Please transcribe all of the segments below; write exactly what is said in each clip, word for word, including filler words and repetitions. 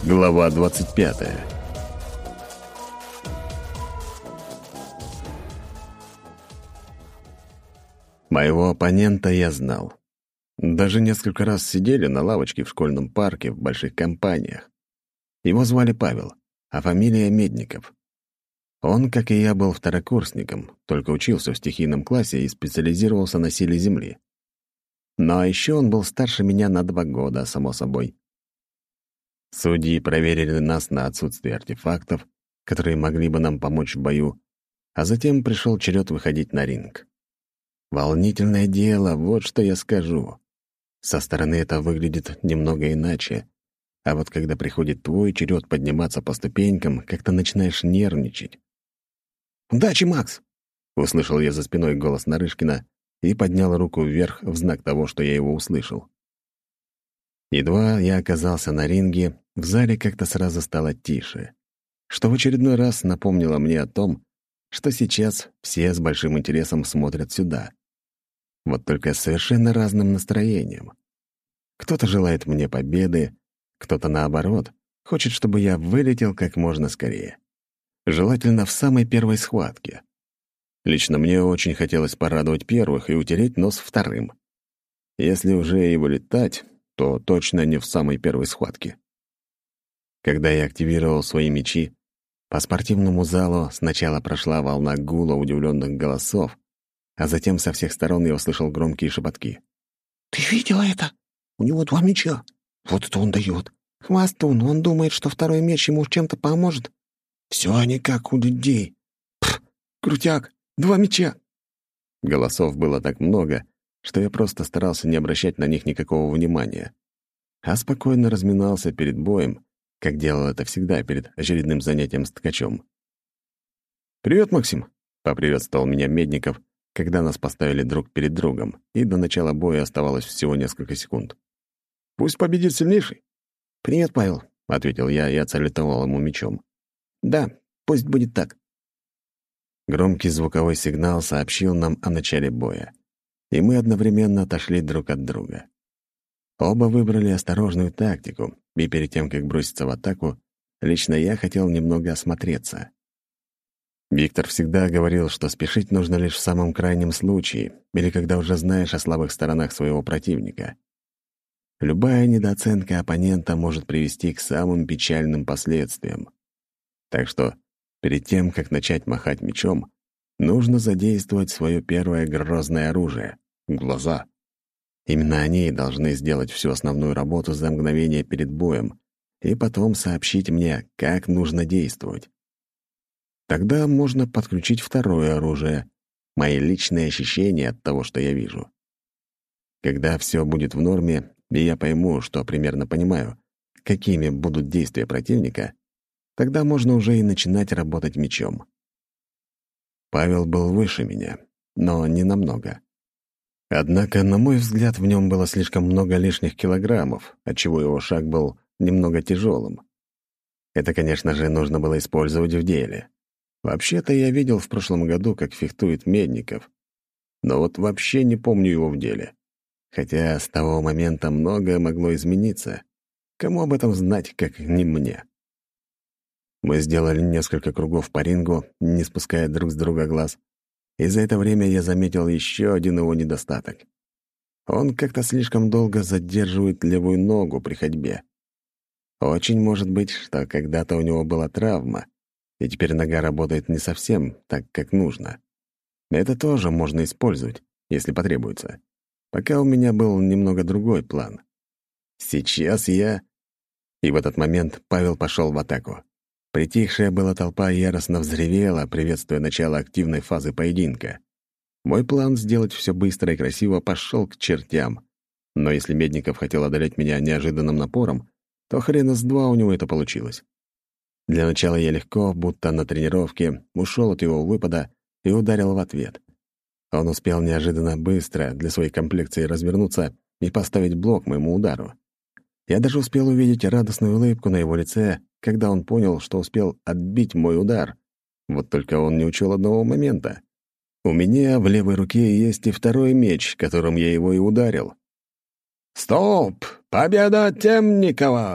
Глава двадцать пятая. Моего оппонента я знал. Даже несколько раз сидели на лавочке в школьном парке в больших компаниях. Его звали Павел, а фамилия Медников. Он, как и я, был второкурсником, только учился в стихийном классе и специализировался на силе Земли. Но еще он был старше меня на два года, само собой. Судьи проверили нас на отсутствие артефактов, которые могли бы нам помочь в бою, а затем пришел черед выходить на ринг. Волнительное дело, вот что я скажу. Со стороны это выглядит немного иначе, а вот когда приходит твой черед подниматься по ступенькам, как-то начинаешь нервничать. «Удачи, Макс!» — услышал я за спиной голос Нарышкина и поднял руку вверх в знак того, что я его услышал. Едва я оказался на ринге, в зале как-то сразу стало тише, что в очередной раз напомнило мне о том, что сейчас все с большим интересом смотрят сюда. Вот только с совершенно разным настроением. Кто-то желает мне победы, кто-то, наоборот, хочет, чтобы я вылетел как можно скорее. Желательно в самой первой схватке. Лично мне очень хотелось порадовать первых и утереть нос вторым. Если уже и вылетать, то точно не в самой первой схватке. Когда я активировал свои мечи, по спортивному залу сначала прошла волна гула удивленных голосов, а затем со всех сторон я услышал громкие шепотки. «Ты видела это? У него два меча. Вот это он дает. Хвастун, он думает, что второй меч ему чем-то поможет. Все они как у людей. Пф, крутяк, два меча». Голосов было так много, что я просто старался не обращать на них никакого внимания, а спокойно разминался перед боем, как делал это всегда перед очередным занятием с ткачом. «Привет, Максим!» — поприветствовал меня Медников, когда нас поставили друг перед другом, и до начала боя оставалось всего несколько секунд. «Пусть победит сильнейший!» «Привет, Павел!» — ответил я и отсалютовал ему мечом. «Да, пусть будет так». Громкий звуковой сигнал сообщил нам о начале боя, и мы одновременно отошли друг от друга. Оба выбрали осторожную тактику, и перед тем, как броситься в атаку, лично я хотел немного осмотреться. Виктор всегда говорил, что спешить нужно лишь в самом крайнем случае или когда уже знаешь о слабых сторонах своего противника. Любая недооценка оппонента может привести к самым печальным последствиям. Так что перед тем, как начать махать мечом, нужно задействовать свое первое грозное оружие — глаза. Именно они должны сделать всю основную работу за мгновение перед боем и потом сообщить мне, как нужно действовать. Тогда можно подключить второе оружие, мои личные ощущения от того, что я вижу. Когда все будет в норме, и я пойму, что примерно понимаю, какими будут действия противника, тогда можно уже и начинать работать мечом. Павел был выше меня, но не намного. Однако, на мой взгляд, в нем было слишком много лишних килограммов, отчего его шаг был немного тяжелым. Это, конечно же, нужно было использовать в деле. Вообще-то я видел в прошлом году, как фехтует Медников, но вот вообще не помню его в деле. Хотя с того момента многое могло измениться. Кому об этом знать, как не мне? Мы сделали несколько кругов по рингу, не спуская друг с друга глаз, и за это время я заметил еще один его недостаток. Он как-то слишком долго задерживает левую ногу при ходьбе. Очень может быть, что когда-то у него была травма, и теперь нога работает не совсем так, как нужно. Это тоже можно использовать, если потребуется. Пока у меня был немного другой план. Сейчас я... И в этот момент Павел пошел в атаку. Притихшая была толпа яростно взревела, приветствуя начало активной фазы поединка. Мой план сделать все быстро и красиво пошел к чертям. Но если Медников хотел одолеть меня неожиданным напором, то хрена с два у него это получилось. Для начала я легко, будто на тренировке, ушел от его выпада и ударил в ответ. Он успел неожиданно быстро для своей комплекции развернуться и поставить блок моему удару. Я даже успел увидеть радостную улыбку на его лице, когда он понял, что успел отбить мой удар. Вот только он не учел одного момента. У меня в левой руке есть и второй меч, которым я его и ударил. «Стоп! Победа Темникова!»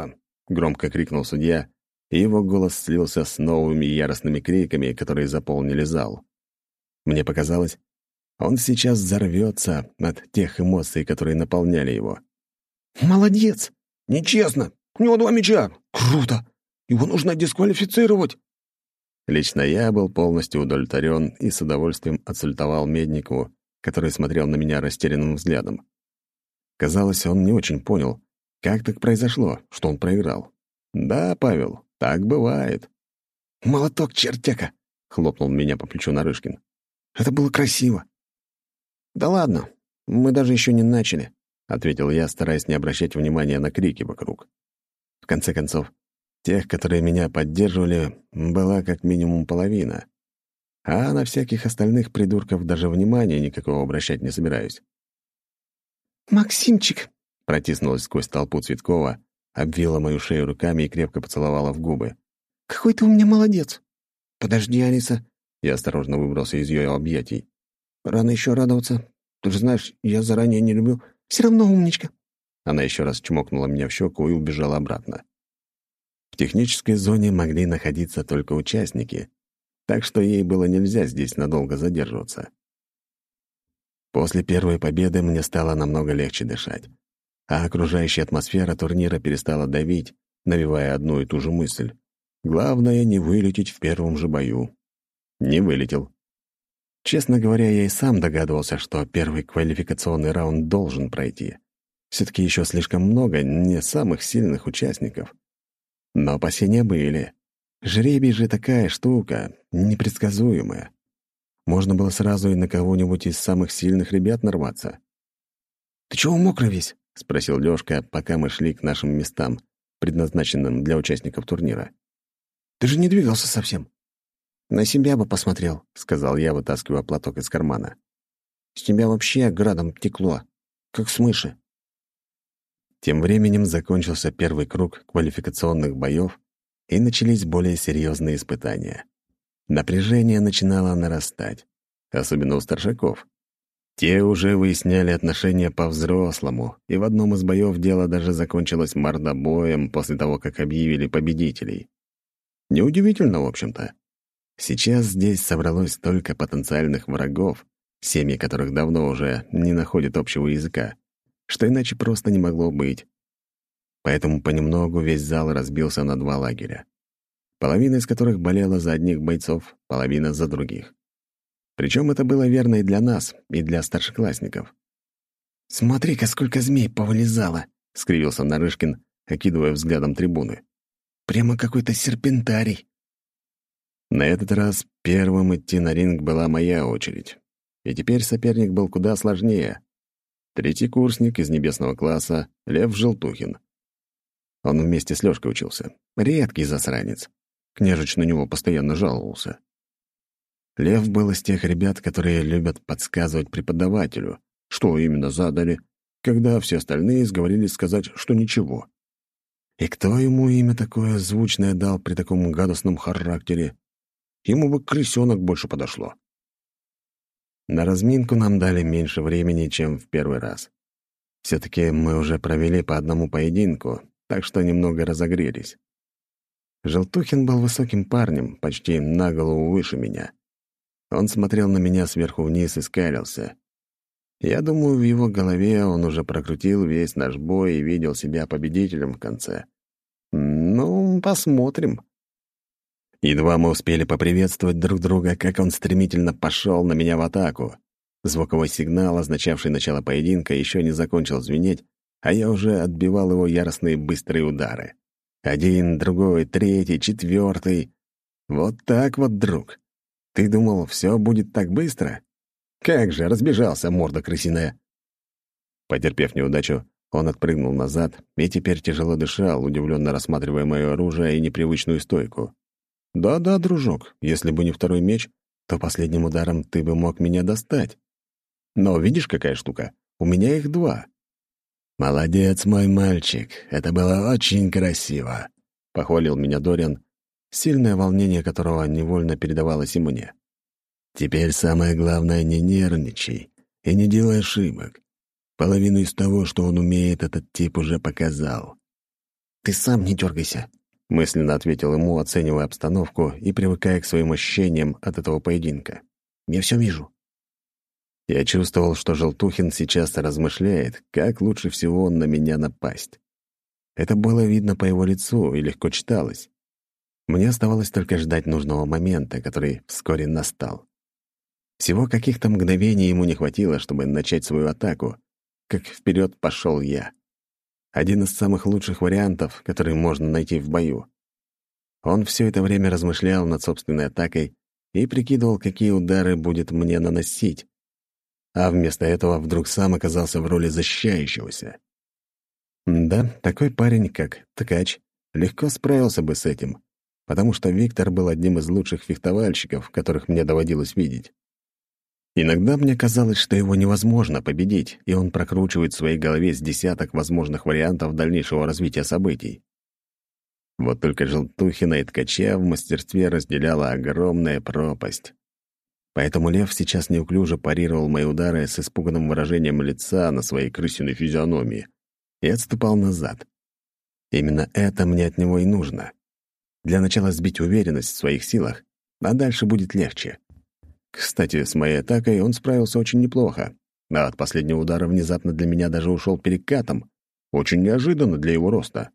— громко крикнул судья, и его голос слился с новыми яростными криками, которые заполнили зал. Мне показалось, он сейчас взорвется от тех эмоций, которые наполняли его. «Молодец! Нечестно! У него два мяча! Круто! Его нужно дисквалифицировать!» Лично я был полностью удовлетворен и с удовольствием отсультовал Медникову, который смотрел на меня растерянным взглядом. Казалось, он не очень понял, как так произошло, что он проиграл. «Да, Павел, так бывает». «Молоток, чертяка!» — хлопнул меня по плечу Нарышкин. «Это было красиво!» «Да ладно, мы даже еще не начали», — ответил я, стараясь не обращать внимания на крики вокруг. В конце концов, тех, которые меня поддерживали, была как минимум половина. А на всяких остальных придурков даже внимания никакого обращать не собираюсь. «Максимчик!» — протиснулась сквозь толпу Цветкова, обвила мою шею руками и крепко поцеловала в губы. «Какой ты у меня молодец!» «Подожди, Алиса!» — я осторожно выбрался из ее объятий. «Рано еще радоваться. Ты же знаешь, я заранее не люблю...» «Все равно умничка!» Она еще раз чмокнула меня в щеку и убежала обратно. В технической зоне могли находиться только участники, так что ей было нельзя здесь надолго задерживаться. После первой победы мне стало намного легче дышать, а окружающая атмосфера турнира перестала давить, навевая одну и ту же мысль. Главное — не вылететь в первом же бою. Не вылетел. Честно говоря, я и сам догадывался, что первый квалификационный раунд должен пройти. Все-таки еще слишком много не самых сильных участников. Но опасения были. Жребий же такая штука, непредсказуемая. Можно было сразу и на кого-нибудь из самых сильных ребят нарваться. «Ты чего мокрый весь?» — спросил Лёшка, пока мы шли к нашим местам, предназначенным для участников турнира. «Ты же не двигался совсем». «На себя бы посмотрел», — сказал я, вытаскивая платок из кармана. «С тебя вообще градом текло, как с мыши». Тем временем закончился первый круг квалификационных боев, и начались более серьезные испытания. Напряжение начинало нарастать, особенно у старшаков. Те уже выясняли отношения по-взрослому, и в одном из боев дело даже закончилось мордобоем после того, как объявили победителей. Неудивительно, в общем-то. Сейчас здесь собралось столько потенциальных врагов, семьи которых давно уже не находят общего языка, что иначе просто не могло быть. Поэтому понемногу весь зал разбился на два лагеря, половина из которых болела за одних бойцов, половина — за других. Причем это было верно и для нас, и для старшеклассников. «Смотри-ка, сколько змей повылезало!» — скривился Нарышкин, окидывая взглядом трибуны. «Прямо какой-то серпентарий!» На этот раз первым идти на ринг была моя очередь. И теперь соперник был куда сложнее. Третий курсник из небесного класса — Лев Желтухин. Он вместе с Лёшкой учился. Редкий засранец. Княжич на него постоянно жаловался. Лев был из тех ребят, которые любят подсказывать преподавателю, что именно задали, когда все остальные сговорились сказать, что ничего. И кто ему имя такое звучное дал при таком гадостном характере? Ему бы крысёнок больше подошло. На разминку нам дали меньше времени, чем в первый раз. Все-таки мы уже провели по одному поединку, так что немного разогрелись. Желтухин был высоким парнем, почти на голову выше меня. Он смотрел на меня сверху вниз и скалился. Я думаю, в его голове он уже прокрутил весь наш бой и видел себя победителем в конце. Ну, посмотрим. Едва мы успели поприветствовать друг друга, как он стремительно пошел на меня в атаку. Звуковой сигнал, означавший начало поединка, еще не закончил звенеть, а я уже отбивал его яростные быстрые удары. Один, другой, третий, четвертый. Вот так вот, друг. Ты думал, все будет так быстро? Как же, разбежался, морда крысиная. Потерпев неудачу, он отпрыгнул назад и теперь тяжело дышал, удивленно рассматривая мое оружие и непривычную стойку. «Да-да, дружок, если бы не второй меч, то последним ударом ты бы мог меня достать. Но видишь, какая штука? У меня их два». «Молодец, мой мальчик, это было очень красиво», — похвалил меня Дориан, сильное волнение которого невольно передавалось и мне. «Теперь самое главное — не нервничай и не делай ошибок. Половину из того, что он умеет, этот тип уже показал. «Ты сам не дергайся», — мысленно ответил ему, оценивая обстановку и привыкая к своим ощущениям от этого поединка. «Я все вижу». Я чувствовал, что Желтухин сейчас размышляет, как лучше всего на меня напасть. Это было видно по его лицу и легко читалось. Мне оставалось только ждать нужного момента, который вскоре настал. Всего каких-то мгновений ему не хватило, чтобы начать свою атаку, как вперед пошел я. Один из самых лучших вариантов, которые можно найти в бою. Он все это время размышлял над собственной атакой и прикидывал, какие удары будет мне наносить, а вместо этого вдруг сам оказался в роли защищающегося. Да, такой парень, как Ткач, легко справился бы с этим, потому что Виктор был одним из лучших фехтовальщиков, которых мне доводилось видеть. Иногда мне казалось, что его невозможно победить, и он прокручивает в своей голове с десяток возможных вариантов дальнейшего развития событий. Вот только Желтухина и Ткача в мастерстве разделяла огромная пропасть. Поэтому Лев сейчас неуклюже парировал мои удары с испуганным выражением лица на своей крысиной физиономии и отступал назад. Именно это мне от него и нужно. Для начала сбить уверенность в своих силах, а дальше будет легче. Кстати, с моей атакой он справился очень неплохо, а от последнего удара внезапно для меня даже ушел перекатом. Очень неожиданно для его роста.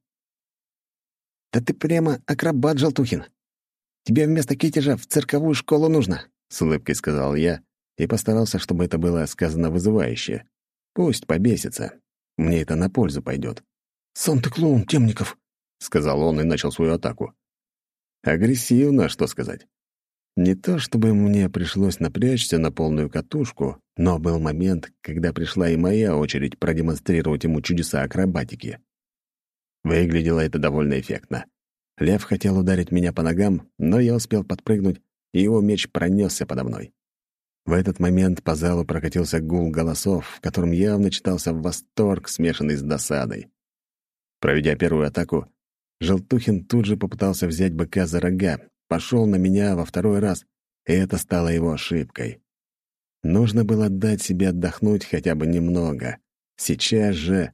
«Да ты прямо акробат, Желтухин. Тебе вместо китежа в цирковую школу нужно», — с улыбкой сказал я и постарался, чтобы это было сказано вызывающе. Пусть побесится. Мне это на пользу пойдет. «Сам ты клоун, Темников», — сказал он и начал свою атаку. Агрессивно, что сказать. Не то чтобы мне пришлось напрячься на полную катушку, но был момент, когда пришла и моя очередь продемонстрировать ему чудеса акробатики. Выглядело это довольно эффектно. Лев хотел ударить меня по ногам, но я успел подпрыгнуть, и его меч пронесся подо мной. В этот момент по залу прокатился гул голосов, в котором явно читался восторг, смешанный с досадой. Проведя первую атаку, Желтухин тут же попытался взять быка за рога, пошел на меня во второй раз, и это стало его ошибкой. Нужно было дать себе отдохнуть хотя бы немного. Сейчас же...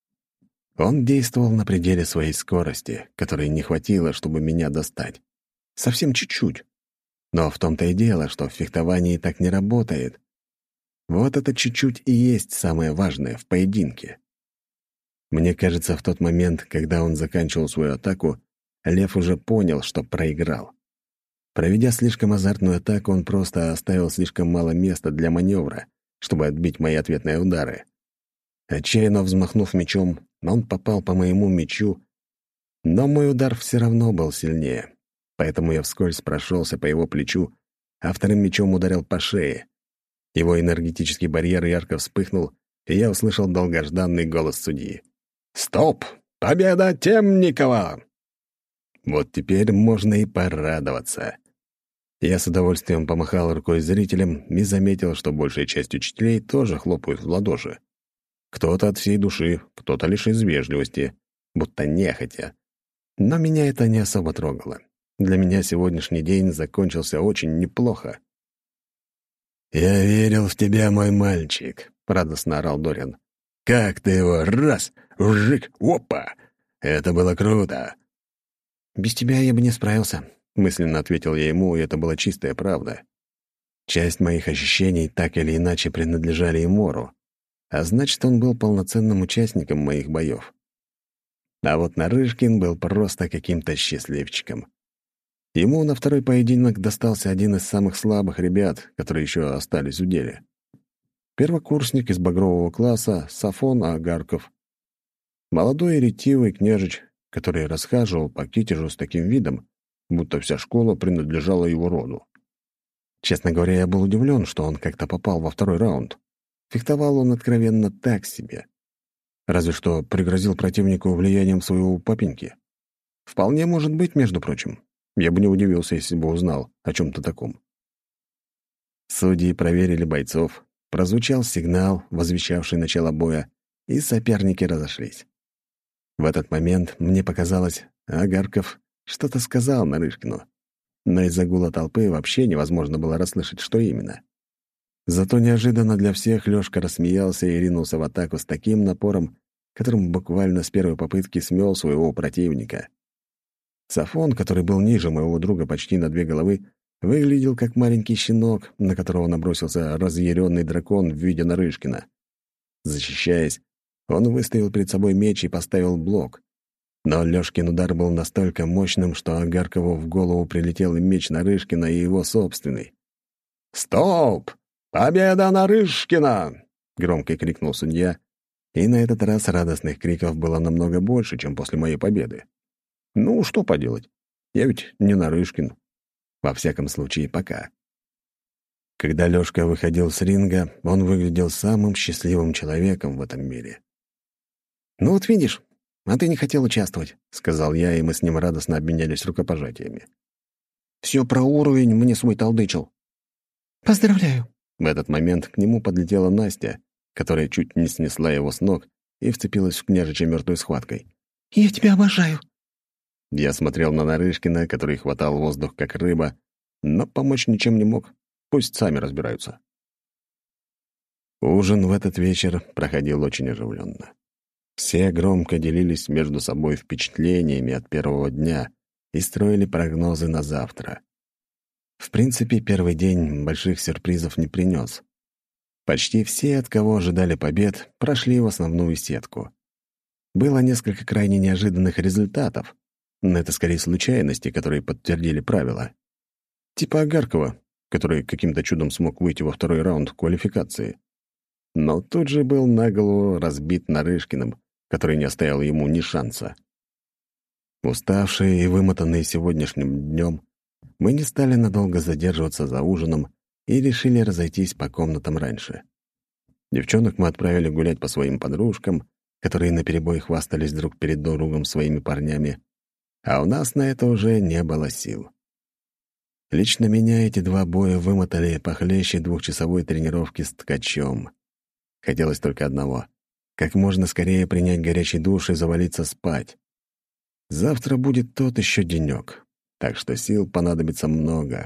Он действовал на пределе своей скорости, которой не хватило, чтобы меня достать. Совсем чуть-чуть. Но в том-то и дело, что в фехтовании так не работает. Вот это чуть-чуть и есть самое важное в поединке. Мне кажется, в тот момент, когда он заканчивал свою атаку, Лев уже понял, что проиграл. Проведя слишком азартную атаку, он просто оставил слишком мало места для маневра, чтобы отбить мои ответные удары. Отчаянно взмахнув мечом, он попал по моему мечу, но мой удар все равно был сильнее, поэтому я вскользь прошелся по его плечу, а вторым мечом ударил по шее. Его энергетический барьер ярко вспыхнул, и я услышал долгожданный голос судьи. «Стоп! Победа Темникова!» Вот теперь можно и порадоваться. Я с удовольствием помахал рукой зрителям и заметил, что большая часть учителей тоже хлопают в ладоши. Кто-то от всей души, кто-то лишь из вежливости, будто нехотя. Но меня это не особо трогало. Для меня сегодняшний день закончился очень неплохо. «Я верил в тебя, мой мальчик», — радостно орал Дориан. «Как ты его раз, вжик, опа! Это было круто!» «Без тебя я бы не справился», — мысленно ответил я ему, и это была чистая правда. Часть моих ощущений так или иначе принадлежали и Мору, а значит, он был полноценным участником моих боев. А вот Нарышкин был просто каким-то счастливчиком. Ему на второй поединок достался один из самых слабых ребят, которые еще остались в деле. Первокурсник из багрового класса Сафон Агарков. Молодой и ретивый княжич, который расхаживал по китежу с таким видом, будто вся школа принадлежала его роду. Честно говоря, я был удивлен, что он как-то попал во второй раунд. Фехтовал он откровенно так себе. Разве что пригрозил противнику влиянием своего папеньки. Вполне может быть, между прочим. Я бы не удивился, если бы узнал о чем-то таком. Судьи проверили бойцов, прозвучал сигнал, возвещавший начало боя, и соперники разошлись. В этот момент мне показалось, Агарков что-то сказал Нарышкину, но из-за гула толпы вообще невозможно было расслышать, что именно. Зато неожиданно для всех Лёшка рассмеялся и ринулся в атаку с таким напором, которым буквально с первой попытки смел своего противника. Сафон, который был ниже моего друга почти на две головы, выглядел как маленький щенок, на которого набросился разъяренный дракон в виде Нарышкина. Защищаясь, он выставил перед собой меч и поставил блок. Но Лёшкин удар был настолько мощным, что Агаркову в голову прилетел и меч Нарышкина, и его собственный. «Стоп! Победа Нарышкина!» — громко крикнул судья, и на этот раз радостных криков было намного больше, чем после моей победы. Ну, что поделать? Я ведь не Нарышкин. Во всяком случае, пока. Когда Лёшка выходил с ринга, он выглядел самым счастливым человеком в этом мире. «Ну вот видишь, а ты не хотел участвовать», — сказал я, и мы с ним радостно обменялись рукопожатиями. «Все про уровень мне свой толдычил». «Поздравляю». В этот момент к нему подлетела Настя, которая чуть не снесла его с ног и вцепилась в княжича мертвой схваткой. «Я тебя обожаю». Я смотрел на Нарышкина, который хватал воздух как рыба, но помочь ничем не мог. Пусть сами разбираются. Ужин в этот вечер проходил очень оживленно. Все громко делились между собой впечатлениями от первого дня и строили прогнозы на завтра. В принципе, первый день больших сюрпризов не принес. Почти все, от кого ожидали побед, прошли в основную сетку. Было несколько крайне неожиданных результатов, но это скорее случайности, которые подтвердили правила. Типа Агаркова, который каким-то чудом смог выйти во второй раунд квалификации. Но тут же был наголову разбит Нарышкиным, который не оставил ему ни шанса. Уставшие и вымотанные сегодняшним днем, мы не стали надолго задерживаться за ужином и решили разойтись по комнатам раньше. Девчонок мы отправили гулять по своим подружкам, которые наперебой хвастались друг перед другом своими парнями, а у нас на это уже не было сил. Лично меня эти два боя вымотали похлеще двухчасовой тренировки с ткачом. Хотелось только одного — как можно скорее принять горячий душ и завалиться спать. Завтра будет тот еще денек, так что сил понадобится много.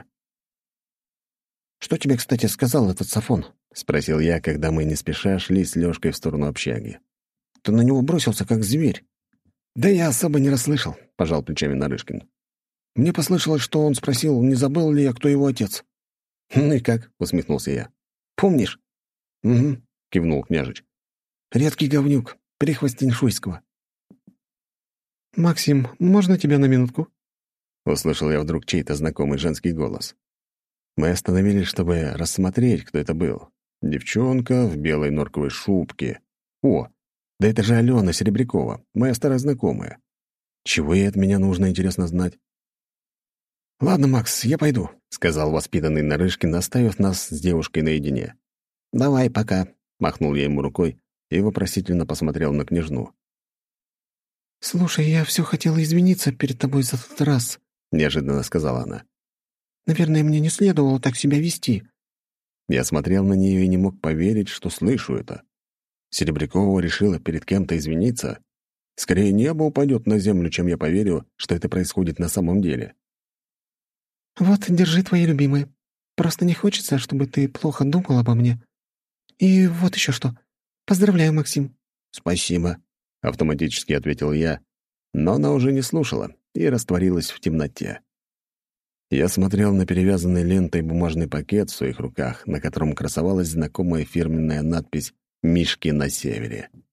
«Что тебе, кстати, сказал этот Сафон?» — спросил я, когда мы не спеша шли с Лёшкой в сторону общаги. «Ты на него бросился, как зверь». «Да я особо не расслышал», — пожал плечами Нарышкин. «Мне послышалось, что он спросил, не забыл ли я, кто его отец». «Ну и как?» — усмехнулся я. «Помнишь?» «Угу», — кивнул княжич. «Редкий говнюк, прихвостень Шуйского». «Максим, можно тебя на минутку?» Услышал я вдруг чей-то знакомый женский голос. Мы остановились, чтобы рассмотреть, кто это был. Девчонка в белой норковой шубке. О, да это же Алена Серебрякова, моя старая знакомая. Чего ей от меня нужно, интересно знать? «Ладно, Макс, я пойду», — сказал воспитанный Нарышкин, оставив нас с девушкой наедине. «Давай, пока», — махнул я ему рукой и вопросительно посмотрел на княжну. «Слушай, я все хотела извиниться перед тобой за тот раз», — неожиданно сказала она. «Наверное, мне не следовало так себя вести». Я смотрел на нее и не мог поверить, что слышу это. Серебрякова решила перед кем-то извиниться. Скорее, небо упадет на землю, чем я поверю, что это происходит на самом деле. «Вот, держи твои любимые. Просто не хочется, чтобы ты плохо думал обо мне. И вот еще что. Поздравляю, Максим». «Спасибо», — автоматически ответил я, но она уже не слушала и растворилась в темноте. Я смотрел на перевязанный лентой бумажный пакет в своих руках, на котором красовалась знакомая фирменная надпись «Мишки на севере».